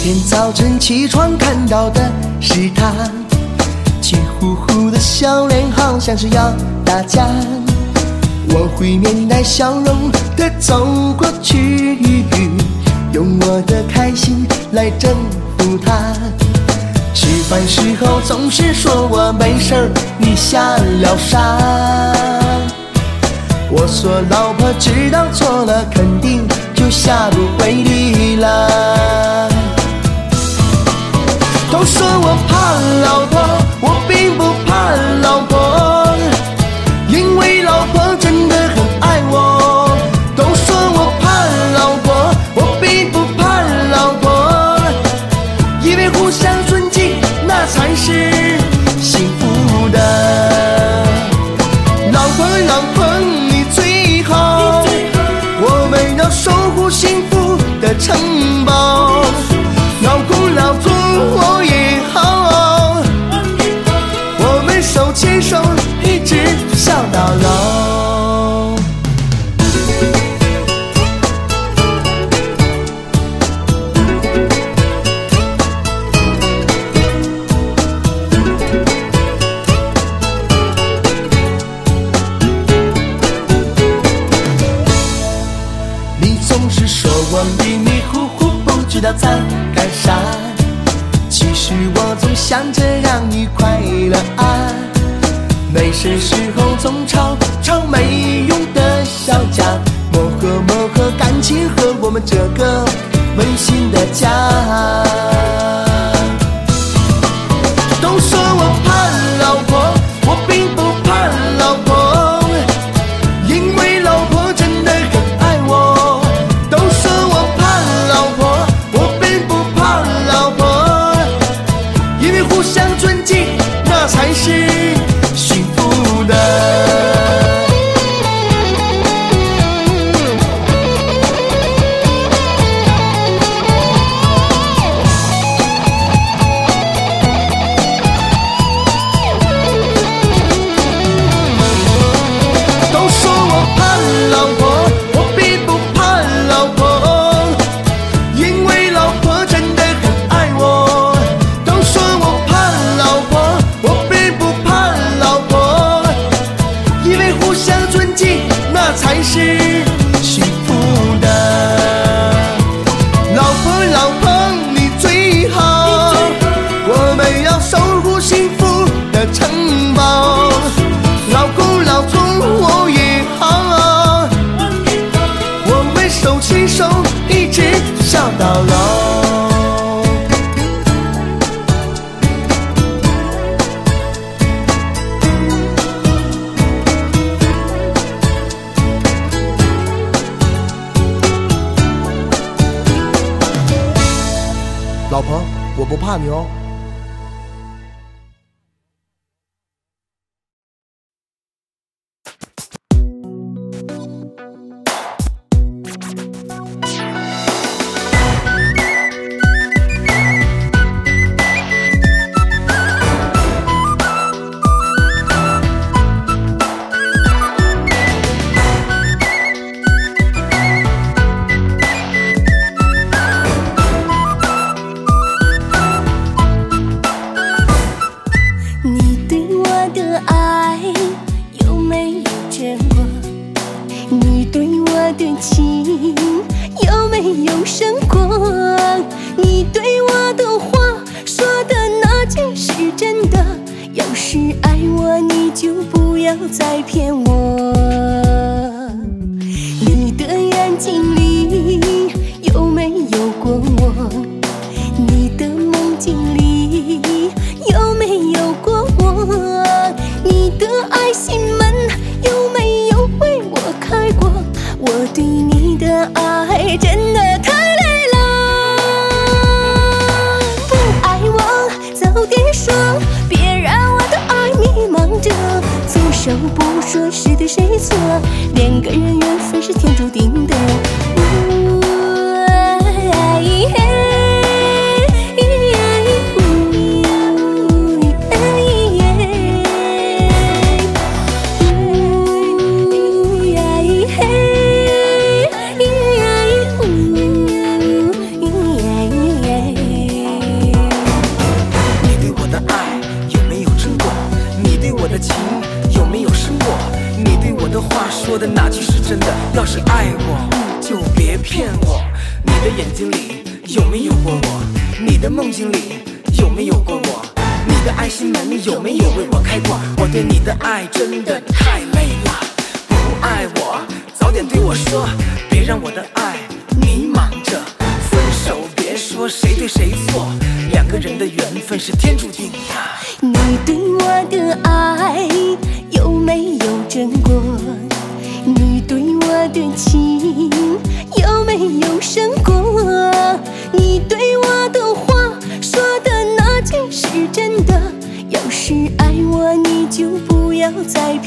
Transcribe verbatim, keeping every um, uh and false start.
天早晨起床看到的是他，气呼呼的笑脸好像是要打架，我会面带笑容的走过去，用我的开心来征服他。吃饭时候总是说我没事儿，你瞎了傻。我说老婆知道错了，肯定就下不为例了。都说我怕老婆，我并不怕老婆，因为老婆真的很爱我。都说我怕老婆，我并不怕老婆，因为互相尊敬，那才是幸福的。老婆老婆你最好，我们要守护幸福的城堡。老公老婆我也好，我们手牵手一直笑到老。你总是说我迷迷糊糊不知道在干啥，其实我总想着让你快乐啊。没事时候总吵吵没用的小架，磨合磨合感情和我们这个温馨的家。都说我怕老婆，我并不怕老婆，因为老婆真的很爱我。都说我怕老婆，我并不怕老婆，因为互相尊敬，那才是幸福的。都说我怕老婆，我并不怕老婆，因为老婆真的很爱我。都说我怕老婆，我并不怕老婆，因为互相尊敬，那才是幸福的。老婆老婆你最好，我们要守护幸福的城堡。老公老婆我也好，我们手牵手一直笑到老。老婆，我不怕你哦。 要是爱我，就别骗我。你的眼睛里有没有过我？你的梦境里有没有过我？你的爱心门有没有为我开过？我对你的爱真的太累了。不爱我，早点对我说，别让我的爱迷茫着。分手别说谁对谁错，两个人的缘分是天注定的。 你对我的爱有没有真过？你对我的情有没有深过？你对我的话说的那句是真的？要是爱我，你就不要再